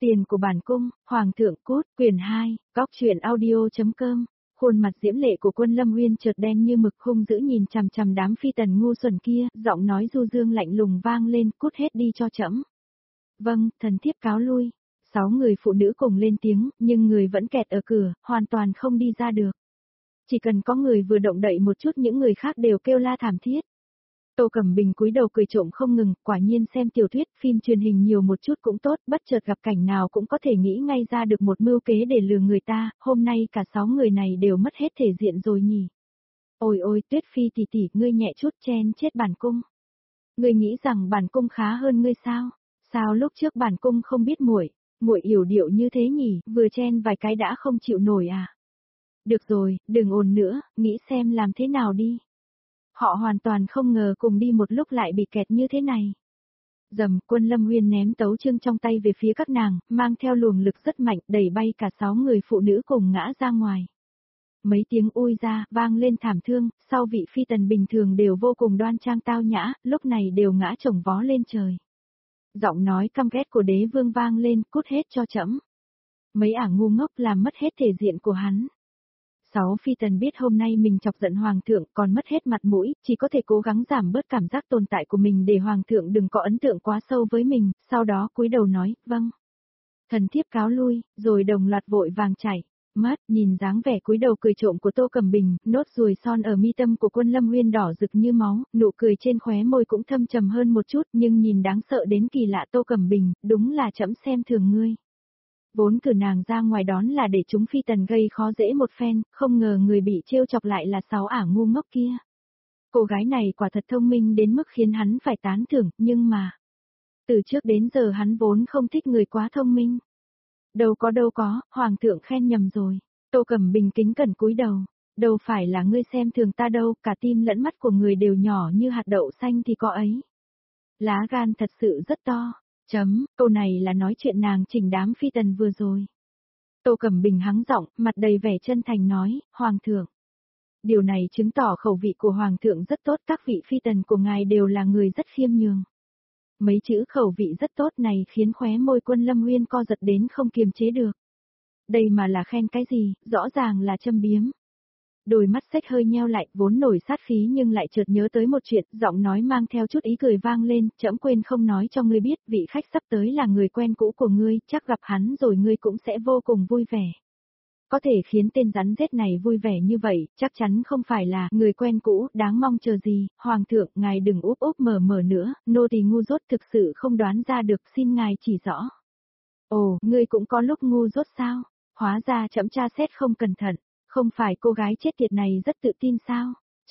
Tiền của bản cung, Hoàng thượng cút, quyển 2, góc truyện audio.com. Khuôn mặt diễm lệ của Quân Lâm Uyên chợt đen như mực, hung dữ nhìn chằm chằm đám phi tần ngu xuẩn kia, giọng nói du dương lạnh lùng vang lên, cút hết đi cho trẫm. Vâng, thần thiếp cáo lui. 6 người phụ nữ cùng lên tiếng, nhưng người vẫn kẹt ở cửa, hoàn toàn không đi ra được. Chỉ cần có người vừa động đậy một chút, những người khác đều kêu la thảm thiết. Tô Cẩm Bình cúi đầu cười trộm không ngừng, quả nhiên xem tiểu thuyết, phim truyền hình nhiều một chút cũng tốt, bất chợt gặp cảnh nào cũng có thể nghĩ ngay ra được một mưu kế để lừa người ta, hôm nay cả 6 người này đều mất hết thể diện rồi nhỉ. Ôi ôi, Tuyết Phi tỷ tỷ, ngươi nhẹ chút chen chết bản cung. Ngươi nghĩ rằng bản cung khá hơn ngươi sao? Sao lúc trước bản cung không biết muội yểu điệu như thế nhỉ, vừa chen vài cái đã không chịu nổi à? Được rồi, đừng ồn nữa, nghĩ xem làm thế nào đi. Họ hoàn toàn không ngờ cùng đi một lúc lại bị kẹt như thế này. Dầm, Quân Lâm Uyên ném tấu chương trong tay về phía các nàng, mang theo luồng lực rất mạnh, đẩy bay cả 6 người phụ nữ cùng ngã ra ngoài. Mấy tiếng ui ra, vang lên thảm thương, sau vị phi tần bình thường đều vô cùng đoan trang tao nhã, lúc này đều ngã chồng vó lên trời. Giọng nói căm ghét của đế vương vang lên, cút hết cho trẫm. Mấy ả ngu ngốc làm mất hết thể diện của hắn. 6 phi tần biết hôm nay mình chọc giận hoàng thượng, còn mất hết mặt mũi, chỉ có thể cố gắng giảm bớt cảm giác tồn tại của mình để hoàng thượng đừng có ấn tượng quá sâu với mình, sau đó cúi đầu nói, vâng. Thần thiếp cáo lui, rồi đồng loạt vội vàng chạy. Mất, nhìn dáng vẻ cúi đầu cười trộm của Tô Cẩm Bình, nốt ruồi son ở mi tâm của Quân Lâm Uyên đỏ rực như máu, nụ cười trên khóe môi cũng thâm trầm hơn một chút, nhưng nhìn đáng sợ đến kỳ lạ. Tô Cẩm Bình, đúng là trẫm xem thường ngươi. Vốn cử nàng ra ngoài đón là để chúng phi tần gây khó dễ một phen, không ngờ người bị trêu chọc lại là 6 ả ngu ngốc kia. Cô gái này quả thật thông minh đến mức khiến hắn phải tán thưởng, nhưng mà... Từ trước đến giờ hắn vốn không thích người quá thông minh. Đâu có, hoàng thượng khen nhầm rồi. Tô Cẩm Bình kính cẩn cúi đầu. Đâu phải là ngươi xem thường ta đâu, cả tim lẫn mắt của người đều nhỏ như hạt đậu xanh thì có ấy. Lá gan thật sự rất to. Câu này là nói chuyện nàng chỉnh đám phi tần vừa rồi. Tô Cẩm Bình hắng giọng, mặt đầy vẻ chân thành nói, Hoàng thượng. Điều này chứng tỏ khẩu vị của Hoàng thượng rất tốt, các vị phi tần của ngài đều là người rất khiêm nhường. Mấy chữ khẩu vị rất tốt này khiến khóe môi Quân Lâm Uyên co giật đến không kiềm chế được. Đây mà là khen cái gì, rõ ràng là châm biếm. Đôi mắt xếch hơi nheo lại, vốn nổi sát khí nhưng lại chợt nhớ tới một chuyện, giọng nói mang theo chút ý cười vang lên, trẫm quên không nói cho ngươi biết, vị khách sắp tới là người quen cũ của ngươi, chắc gặp hắn rồi ngươi cũng sẽ vô cùng vui vẻ. Có thể khiến tên rắn rết này vui vẻ như vậy, chắc chắn không phải là người quen cũ, đáng mong chờ gì, Hoàng thượng, ngài đừng úp úp mở nữa, nô tỳ ngu dốt thực sự không đoán ra được, xin ngài chỉ rõ. Ồ, ngươi cũng có lúc ngu dốt sao? Hóa ra trẫm tra xét không cẩn thận. Không phải cô gái chết tiệt này rất tự tin sao?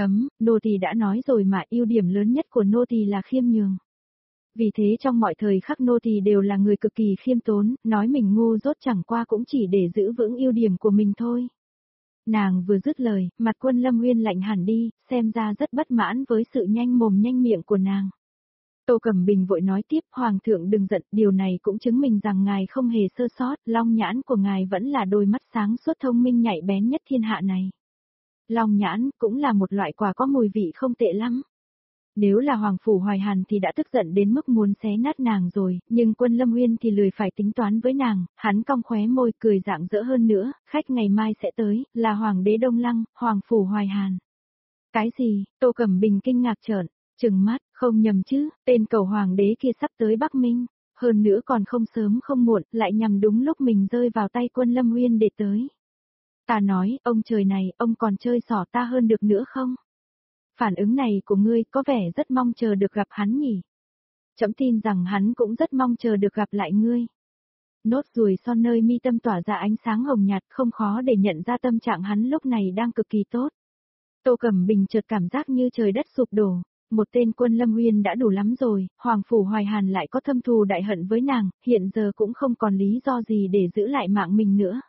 Nô tỳ đã nói rồi mà, ưu điểm lớn nhất của nô tỳ là khiêm nhường. Vì thế trong mọi thời khắc nô tỳ đều là người cực kỳ khiêm tốn, nói mình ngu dốt chẳng qua cũng chỉ để giữ vững ưu điểm của mình thôi. Nàng vừa dứt lời, mặt Quân Lâm Uyên lạnh hẳn đi, xem ra rất bất mãn với sự nhanh mồm nhanh miệng của nàng. Tô Cẩm Bình vội nói tiếp, Hoàng thượng đừng giận, điều này cũng chứng minh rằng ngài không hề sơ sót, long nhãn của ngài vẫn là đôi mắt sáng suốt thông minh nhạy bén nhất thiên hạ này. Long nhãn cũng là một loại quả có mùi vị không tệ lắm. Nếu là Hoàng Phủ Hoài Hàn thì đã tức giận đến mức muốn xé nát nàng rồi, nhưng Quân Lâm Uyên thì lười phải tính toán với nàng, hắn cong khóe môi cười rạng rỡ hơn nữa, khách ngày mai sẽ tới, là Hoàng đế Đông Lăng, Hoàng Phủ Hoài Hàn. Cái gì? Tô Cẩm Bình kinh ngạc trợn trừng mắt, không nhầm chứ, tên cầu hoàng đế kia sắp tới Bắc Minh, hơn nữa còn không sớm không muộn, lại nhằm đúng lúc mình rơi vào tay Quân Lâm Uyên để tới. Ta nói, ông trời này, ông còn chơi xỏ ta hơn được nữa không? Phản ứng này của ngươi có vẻ rất mong chờ được gặp hắn nhỉ? Trẫm tin rằng hắn cũng rất mong chờ được gặp lại ngươi. Nốt ruồi son nơi mi tâm tỏa ra ánh sáng hồng nhạt, không khó để nhận ra tâm trạng hắn lúc này đang cực kỳ tốt. Tô Cẩm Bình chợt cảm giác như trời đất sụp đổ. Một tên Quân Lâm Uyên đã đủ lắm rồi, Hoàng Phủ Hoài Hàn lại có thâm thù đại hận với nàng, hiện giờ cũng không còn lý do gì để giữ lại mạng mình nữa.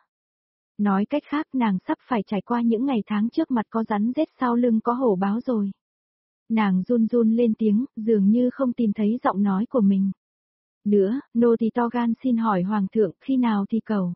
Nói cách khác nàng sắp phải trải qua những ngày tháng trước mặt có rắn rết sau lưng có hổ báo rồi. Nàng run run lên tiếng, dường như không tìm thấy giọng nói của mình. Nữa, nô tỳ to gan xin hỏi Hoàng thượng khi nào thì cầu.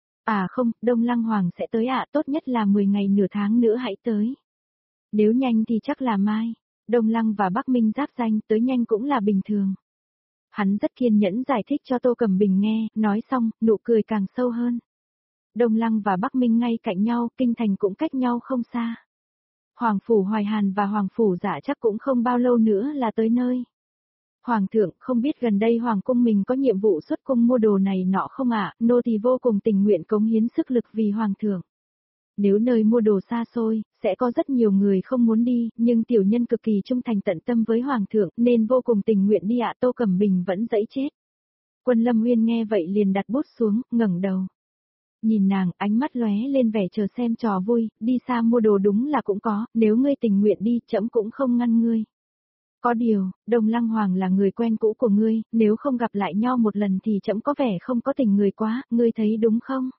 À không, Đông Lăng Hoàng sẽ tới ạ, tốt nhất là 10 ngày nửa tháng nữa hãy tới. Nếu nhanh thì chắc là mai. Đông Lăng và Bắc Minh giáp danh, tới nhanh cũng là bình thường. Hắn rất kiên nhẫn giải thích cho Tô Cẩm Bình nghe, nói xong, nụ cười càng sâu hơn. Đông Lăng và Bắc Minh ngay cạnh nhau, kinh thành cũng cách nhau không xa. Hoàng phủ Hoài Hàn và Hoàng phủ Dạ chắc cũng không bao lâu nữa là tới nơi. Hoàng thượng, không biết gần đây Hoàng cung mình có nhiệm vụ xuất cung mua đồ này nọ không ạ, nô tỳ vô cùng tình nguyện cống hiến sức lực vì Hoàng thượng. Nếu nơi mua đồ xa xôi, sẽ có rất nhiều người không muốn đi, nhưng tiểu nhân cực kỳ trung thành tận tâm với Hoàng thượng nên vô cùng tình nguyện đi ạ. Tô Cẩm Bình vẫn dãy chết. Quân Lâm Nguyên nghe vậy liền đặt bút xuống, ngẩng đầu. Nhìn nàng, ánh mắt lóe lên vẻ chờ xem trò vui, đi xa mua đồ đúng là cũng có, nếu ngươi tình nguyện đi, trẫm cũng không ngăn ngươi. Có điều, Đông Lăng Hoàng là người quen cũ của ngươi, nếu không gặp lại nhau một lần thì trẫm có vẻ không có tình người quá, ngươi thấy đúng không?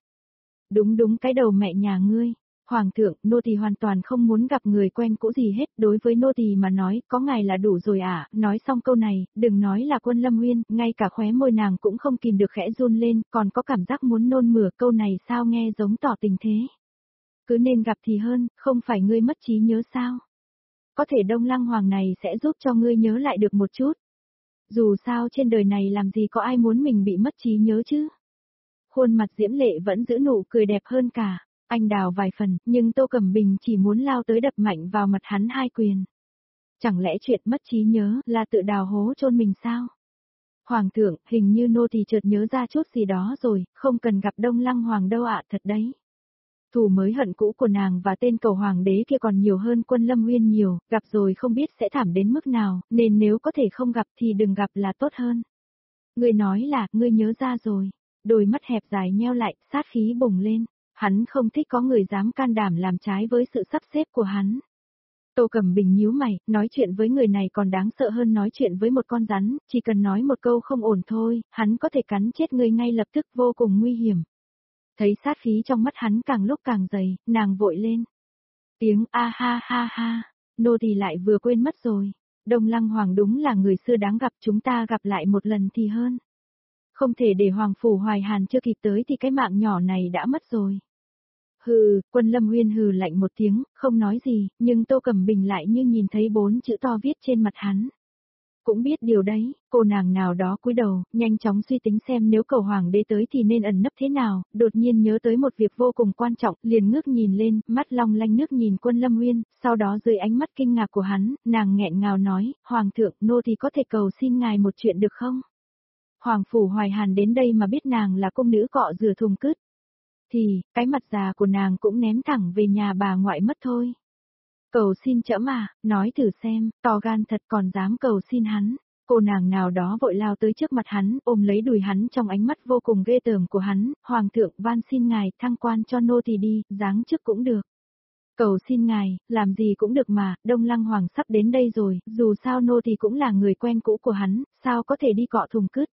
Đúng cái đầu mẹ nhà ngươi. Hoàng thượng, nô tỳ hoàn toàn không muốn gặp người quen cũ gì hết, đối với nô tỳ mà nói, có ngài là đủ rồi ạ. Nói xong câu này, đừng nói là Quân Lâm Nguyên, ngay cả khóe môi nàng cũng không kìm được khẽ run lên, còn có cảm giác muốn nôn mửa. Câu này sao nghe giống tỏ tình thế. Cứ nên gặp thì hơn, không phải ngươi mất trí nhớ sao? Có thể Đông Lăng Hoàng này sẽ giúp cho ngươi nhớ lại được một chút. Dù sao trên đời này làm gì có ai muốn mình bị mất trí nhớ chứ. Khuôn mặt Diễm Lệ vẫn giữ nụ cười đẹp hơn cả. Anh đào vài phần, nhưng Tô Cẩm Bình chỉ muốn lao tới đập mạnh vào mặt hắn hai quyền. Chẳng lẽ chuyện mất trí nhớ là tự đào hố chôn mình sao? Hoàng thượng, hình như nô tỳ chợt nhớ ra chút gì đó rồi, không cần gặp Đông Lăng Hoàng đâu ạ, thật đấy. Thù mới hận cũ của nàng và tên cầu hoàng đế kia còn nhiều hơn Quân Lâm Nguyên nhiều, gặp rồi không biết sẽ thảm đến mức nào, nên nếu có thể không gặp thì đừng gặp là tốt hơn. Ngươi nói là, ngươi nhớ ra rồi. Đôi mắt hẹp dài nheo lại, sát khí bùng lên. Hắn không thích có người dám can đảm làm trái với sự sắp xếp của hắn. Tô Cẩm Bình nhíu mày, nói chuyện với người này còn đáng sợ hơn nói chuyện với một con rắn, chỉ cần nói một câu không ổn thôi, hắn có thể cắn chết ngươi ngay lập tức, vô cùng nguy hiểm. Thấy sát khí trong mắt hắn càng lúc càng dày, nàng vội lên. Tiếng a ha ha ha, nô tỳ lại vừa quên mất rồi. Đông Lăng Hoàng đúng là người xưa đáng gặp, chúng ta gặp lại một lần thì hơn. Không thể để Hoàng phủ Hoài Hàn chưa kịp tới thì cái mạng nhỏ này đã mất rồi. Hừ, Quân Lâm Nguyên hừ lạnh một tiếng, không nói gì, nhưng Tô Cẩm Bình lại như nhìn thấy 4 chữ to viết trên mặt hắn. Cũng biết điều đấy, cô nàng nào đó cúi đầu, nhanh chóng suy tính xem nếu cầu hoàng đế tới thì nên ẩn nấp thế nào, đột nhiên nhớ tới một việc vô cùng quan trọng, liền ngước nhìn lên, mắt long lanh nước nhìn Quân Lâm Nguyên, sau đó dưới ánh mắt kinh ngạc của hắn, nàng nghẹn ngào nói, Hoàng thượng, nô thì có thể cầu xin ngài một chuyện được không? Hoàng phủ Hoài Hàn đến đây mà biết nàng là công nữ cọ rửa thùng cứt. Thì, cái mặt già của nàng cũng ném thẳng về nhà bà ngoại mất thôi. Cầu xin trẫm à, nói thử xem, to gan thật còn dám cầu xin hắn. Cô nàng nào đó vội lao tới trước mặt hắn, ôm lấy đùi hắn trong ánh mắt vô cùng ghê tởm của hắn, Hoàng thượng van xin ngài thăng quan cho nô tỳ đi, giáng chức cũng được. Cầu xin ngài, làm gì cũng được mà, Đông Lăng Hoàng sắp đến đây rồi, dù sao nô tỳ cũng là người quen cũ của hắn, sao có thể đi cọ thùng cứt.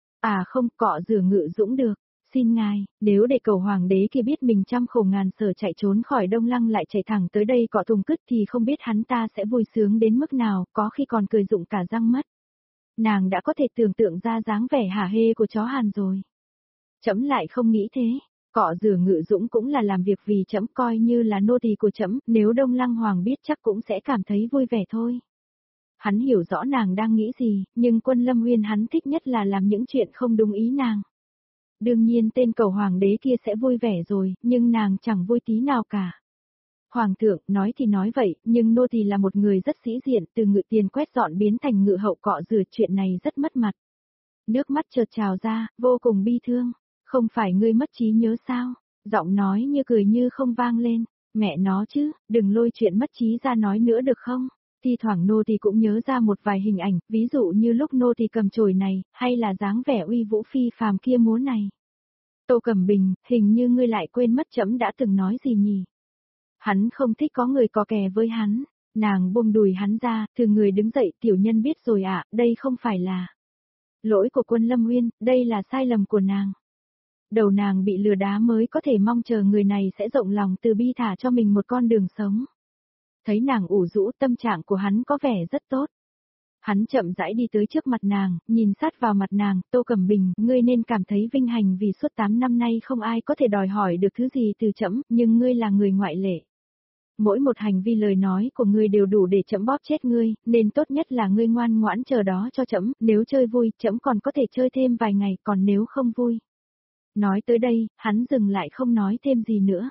À không, cọ rửa Ngự Dũng được. Xin ngài, nếu để cầu hoàng đế kia biết mình trăm khổ ngàn sở chạy trốn khỏi Đông Lăng lại chạy thẳng tới đây cọ thùng cứt thì không biết hắn ta sẽ vui sướng đến mức nào, có khi còn cười rụng cả răng mất. Nàng đã có thể tưởng tượng ra dáng vẻ hả hê của chó Hàn rồi. Trẫm lại không nghĩ thế, cọ rửa Ngự Dũng cũng là làm việc vì trẫm, coi như là nô tỳ của trẫm, nếu Đông Lăng Hoàng biết chắc cũng sẽ cảm thấy vui vẻ thôi. Hắn hiểu rõ nàng đang nghĩ gì, nhưng Quân Lâm Nguyên hắn thích nhất là làm những chuyện không đúng ý nàng. Đương nhiên tên cầu hoàng đế kia sẽ vui vẻ rồi, nhưng nàng chẳng vui tí nào cả. Hoàng thượng, nói thì nói vậy, nhưng nô tỳ là một người rất sĩ diện, từ Ngự tiền quét dọn biến thành Ngự hậu cọ rửa, chuyện này rất mất mặt. Nước mắt chợt trào ra, vô cùng bi thương. Không phải ngươi mất trí nhớ sao? Giọng nói như cười như không vang lên. Mẹ nó chứ, đừng lôi chuyện mất trí ra nói nữa được không? Thi thoảng nô tỳ cũng nhớ ra một vài hình ảnh, ví dụ như lúc nô tỳ cầm chổi này, hay là dáng vẻ uy vũ phi phàm kia múa này. Tô Cẩm Bình, hình như ngươi lại quên mất trẫm đã từng nói gì nhỉ? Hắn không thích có người có kè với hắn. Nàng buông đùi hắn ra, từ người đứng dậy, tiểu nhân biết rồi ạ, đây không phải là lỗi của Quân Lâm Nguyên, đây là sai lầm của nàng. Đầu nàng bị lừa đá mới có thể mong chờ người này sẽ rộng lòng từ bi thả cho mình một con đường sống. Thấy nàng ủ rũ, tâm trạng của hắn có vẻ rất tốt. Hắn chậm rãi đi tới trước mặt nàng, nhìn sát vào mặt nàng, Tô Cẩm Bình, ngươi nên cảm thấy vinh hạnh vì suốt 8 năm nay không ai có thể đòi hỏi được thứ gì từ trẫm, nhưng ngươi là người ngoại lệ. mỗi một hành vi lời nói của ngươi đều đủ để trẫm bóp chết ngươi, nên tốt nhất là ngươi ngoan ngoãn chờ đó cho trẫm, nếu chơi vui, trẫm còn có thể chơi thêm vài ngày, còn nếu không vui. Nói tới đây, hắn dừng lại không nói thêm gì nữa.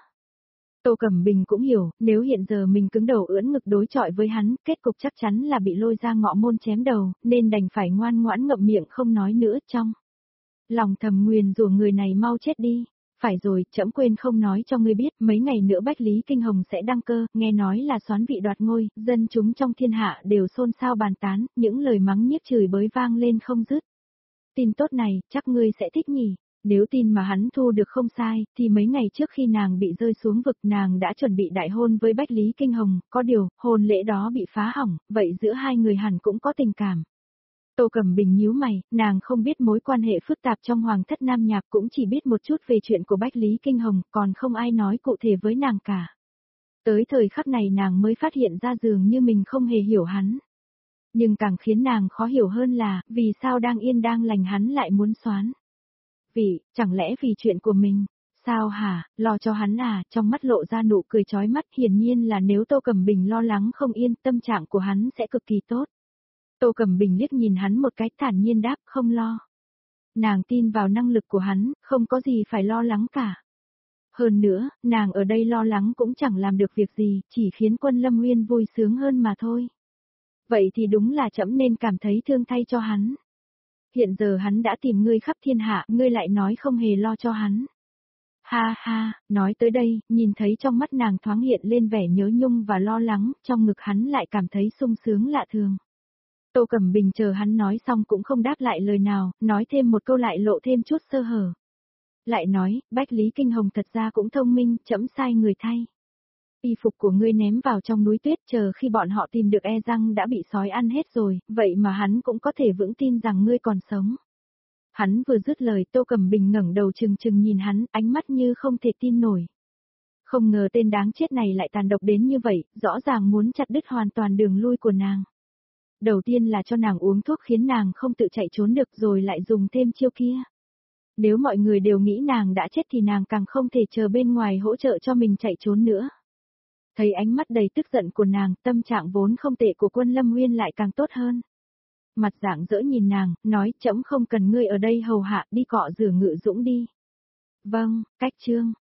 Tô Cẩm Bình cũng hiểu, nếu hiện giờ mình cứng đầu ưỡn ngực đối chọi với hắn, kết cục chắc chắn là bị lôi ra ngọ môn chém đầu, nên đành phải ngoan ngoãn ngậm miệng không nói nữa trong. Lòng thầm nguyền rủa người này mau chết đi. Phải rồi, trẫm quên không nói cho ngươi biết, mấy ngày nữa Bách Lý Kinh Hồng sẽ đăng cơ, nghe nói là soán vị đoạt ngôi, dân chúng trong thiên hạ đều xôn xao bàn tán, những lời mắng nhiếc chửi bới vang lên không dứt. Tin tốt này, chắc ngươi sẽ thích nhỉ. Nếu tin mà hắn thu được không sai, thì mấy ngày trước khi nàng bị rơi xuống vực nàng đã chuẩn bị đại hôn với Bách Lý Kinh Hồng, có điều, hôn lễ đó bị phá hỏng, vậy giữa hai người hẳn cũng có tình cảm. Tô Cẩm Bình nhíu mày, nàng không biết mối quan hệ phức tạp trong hoàng thất Nam Nhạc, cũng chỉ biết một chút về chuyện của Bách Lý Kinh Hồng, còn không ai nói cụ thể với nàng cả. Tới thời khắc này nàng mới phát hiện ra dường như mình không hề hiểu hắn. Nhưng càng khiến nàng khó hiểu hơn là, vì sao đang yên đang lành hắn lại muốn xoán. Chẳng lẽ vì chuyện của mình? Sao hả, lo cho hắn à, trong mắt lộ ra nụ cười chói mắt, hiển nhiên là nếu Tô Cẩm Bình lo lắng không yên, tâm trạng của hắn sẽ cực kỳ tốt. Tô Cẩm Bình liếc nhìn hắn một cái thản nhiên đáp, không lo. Nàng tin vào năng lực của hắn, không có gì phải lo lắng cả. Hơn nữa, nàng ở đây lo lắng cũng chẳng làm được việc gì, chỉ khiến Quân Lâm Nguyên vui sướng hơn mà thôi. Vậy thì đúng là trẫm nên cảm thấy thương thay cho hắn. Hiện giờ hắn đã tìm ngươi khắp thiên hạ, ngươi lại nói không hề lo cho hắn. Ha ha, nói tới đây, nhìn thấy trong mắt nàng thoáng hiện lên vẻ nhớ nhung và lo lắng, trong ngực hắn lại cảm thấy sung sướng lạ thường. Tô Cẩm Bình chờ hắn nói xong cũng không đáp lại lời nào, nói thêm một câu lại lộ thêm chút sơ hở. Lại nói, Bách Lý Kinh Hồng thật ra cũng thông minh, trẫm sai người thay. Y phục của ngươi ném vào trong núi tuyết, chờ khi bọn họ tìm được e răng đã bị sói ăn hết rồi, vậy mà hắn cũng có thể vững tin rằng ngươi còn sống. Hắn vừa dứt lời, Tô Cẩm Bình ngẩng đầu trừng trừng nhìn hắn, ánh mắt như không thể tin nổi. Không ngờ tên đáng chết này lại tàn độc đến như vậy, rõ ràng muốn chặt đứt hoàn toàn đường lui của nàng. Đầu tiên là cho nàng uống thuốc khiến nàng không tự chạy trốn được, rồi lại dùng thêm chiêu kia. Nếu mọi người đều nghĩ nàng đã chết thì nàng càng không thể chờ bên ngoài hỗ trợ cho mình chạy trốn nữa. Thấy ánh mắt đầy tức giận của nàng, tâm trạng vốn không tệ của Quân Lâm Nguyên lại càng tốt hơn. Mặt rạng rỡ nhìn nàng, nói, trẫm không cần ngươi ở đây hầu hạ, đi cọ rửa Ngự Dũng đi. Vâng, cách chương.